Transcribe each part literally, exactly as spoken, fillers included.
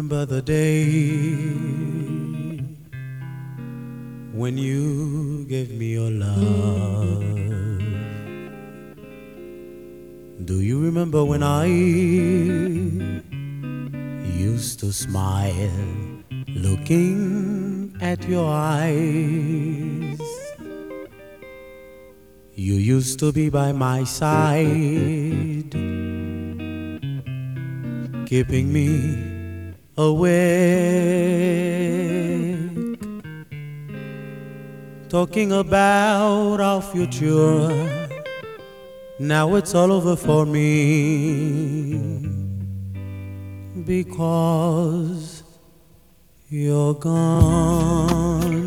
remember the day when you gave me your love? Do you remember when I used to smile looking at your eyes? You used to be by my side, keeping me awake, talking about our future. Now it's all over for me, because you're gone.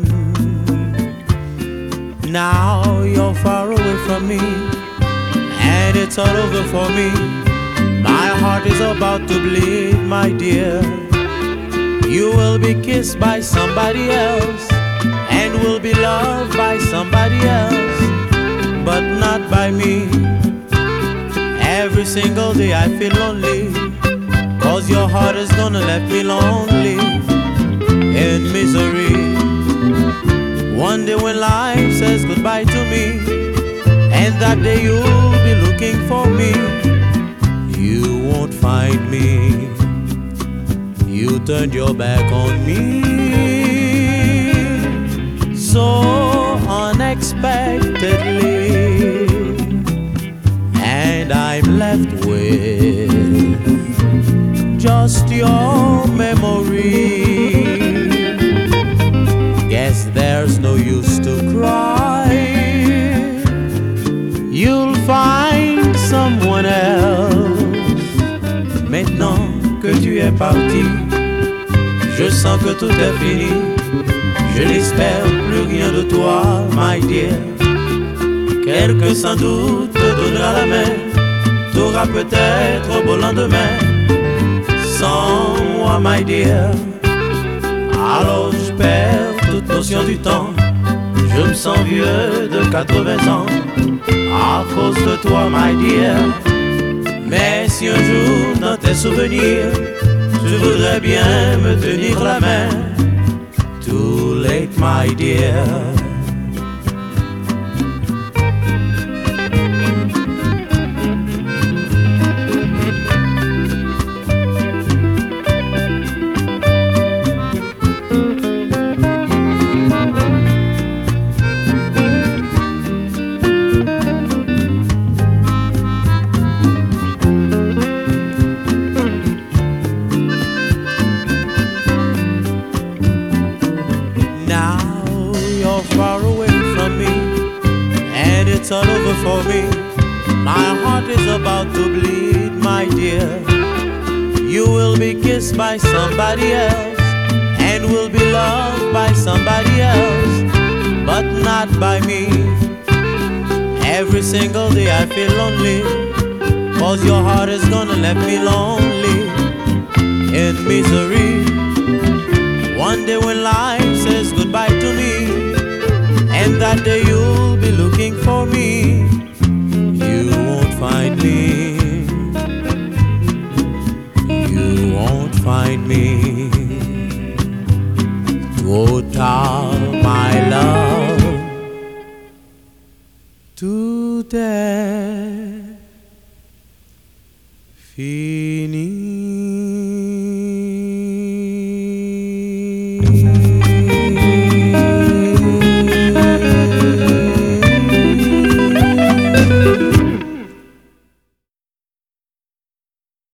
Now you're far away from me, and it's all over for me. My heart is about to bleed, my dear. You will be kissed by somebody else, and will be loved by somebody else, but not by me. Every single day I feel lonely, cause your heart is gonna let me lonely, in misery. One day when life says goodbye to me, and that day you'll be looking for me, you won't find me. You turned your back on me so unexpectedly, and I'm left with just your memory. Guess there's no use to cry. You'll find someone else. Maintenant que tu es parti, je sens que tout est fini. Je n'espère plus rien de toi, my dear. Quelqu'un sans doute te donnera la main, t'auras peut-être un beau lendemain. Sans moi, my dear, alors je perds toute notion du temps. Je me sens vieux de quatre-vingts ans à cause de toi, my dear. Mais si un jour dans tes souvenirs tu voudrais bien me tenir la main, too late, my dear. Far away from me, and it's all over for me. My heart is about to bleed, my dear. You will be kissed by somebody else, and will be loved by somebody else, but not by me. Every single day I feel lonely, cause your heart is gonna let me lonely, in misery. One day when life says goodbye to me, and that day you'll be looking for me, you won't find me. You won't find me. Trop tard, my love. Tout est fini.